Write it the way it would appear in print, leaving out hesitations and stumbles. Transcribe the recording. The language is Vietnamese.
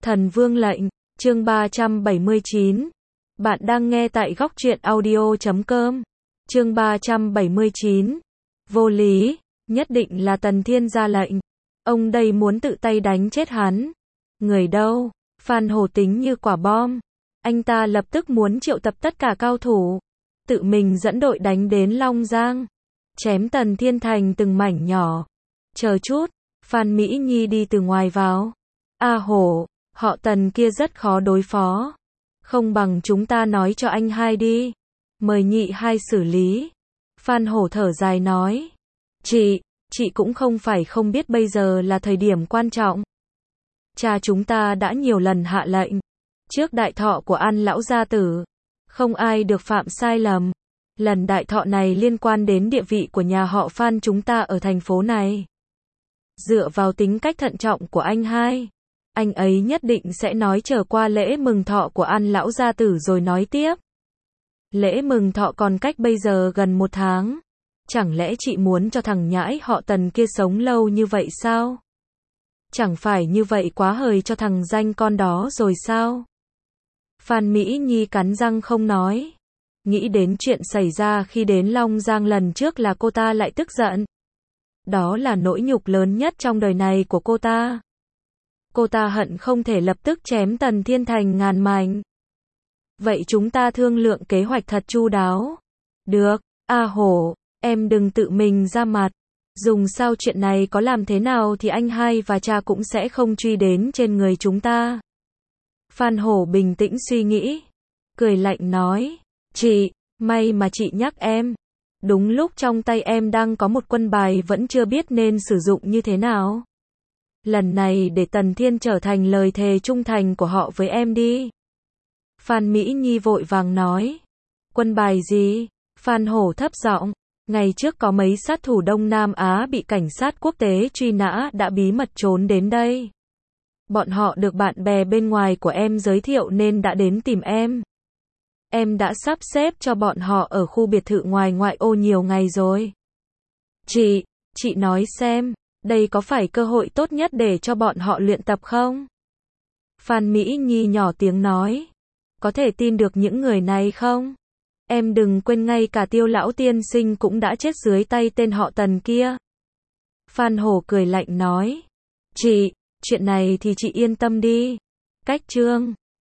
Thần Vương lệnh, chương 379. Bạn đang nghe tại góc truyện audio.com. Chương 379. Vô lý, nhất định là Tần Thiên ra lệnh. Ông đây muốn tự tay đánh chết hắn. Người đâu? Phan Hổ tính như quả bom. Anh ta lập tức muốn triệu tập tất cả cao thủ, tự mình dẫn đội đánh đến Long Giang, chém Tần Thiên thành từng mảnh nhỏ. Chờ chút, Phan Mỹ Nhi đi từ ngoài vào. A Hổ, họ Tần kia rất khó đối phó. Không bằng chúng ta nói cho anh hai đi. Mời nhị hai xử lý. Phan Hổ thở dài nói. Chị cũng không phải không biết bây giờ là thời điểm quan trọng. Cha chúng ta đã nhiều lần hạ lệnh. Trước đại thọ của An lão gia tử, không ai được phạm sai lầm. Lần đại thọ này liên quan đến địa vị của nhà họ Phan chúng ta ở thành phố này. Dựa vào tính cách thận trọng của anh hai, anh ấy nhất định sẽ nói chờ qua lễ mừng thọ của An lão gia tử rồi nói tiếp. Lễ mừng thọ còn cách bây giờ gần 1 tháng. Chẳng lẽ chị muốn cho thằng nhãi họ Tần kia sống lâu như vậy sao? Chẳng phải như vậy quá hời cho thằng danh con đó rồi sao? Phan Mỹ Nhi cắn răng không nói. Nghĩ đến chuyện xảy ra khi đến Long Giang lần trước là cô ta lại tức giận. Đó là nỗi nhục lớn nhất trong đời này của cô ta. Cô ta hận không thể lập tức chém Tần Thiên thành ngàn mảnh. Vậy chúng ta thương lượng kế hoạch thật chu đáo. Được, A Hổ, em đừng tự mình ra mặt. Dùng sao chuyện này có làm thế nào thì anh hai và cha cũng sẽ không truy đến trên người chúng ta. Phan Hổ bình tĩnh suy nghĩ, cười lạnh nói. Chị, may mà chị nhắc em. Đúng lúc trong tay em đang có một quân bài vẫn chưa biết nên sử dụng như thế nào. Lần này để Tần Thiên trở thành lời thề trung thành của họ với em đi. Phan Mỹ Nhi vội vàng nói. Quân bài gì? Phan Hổ thấp giọng. Ngày trước có mấy sát thủ Đông Nam Á bị cảnh sát quốc tế truy nã đã bí mật trốn đến đây. Bọn họ được bạn bè bên ngoài của em giới thiệu nên đã đến tìm em. Em đã sắp xếp cho bọn họ ở khu biệt thự ngoài ngoại ô nhiều ngày rồi. Chị nói xem, đây có phải cơ hội tốt nhất để cho bọn họ luyện tập không? Phan Mỹ Nhi nhỏ tiếng nói. Có thể tin được những người này không? Em đừng quên ngay cả Tiêu lão tiên sinh cũng đã chết dưới tay tên họ Tần kia. Phan Hổ cười lạnh nói. Chuyện này thì chị yên tâm đi. Cách chương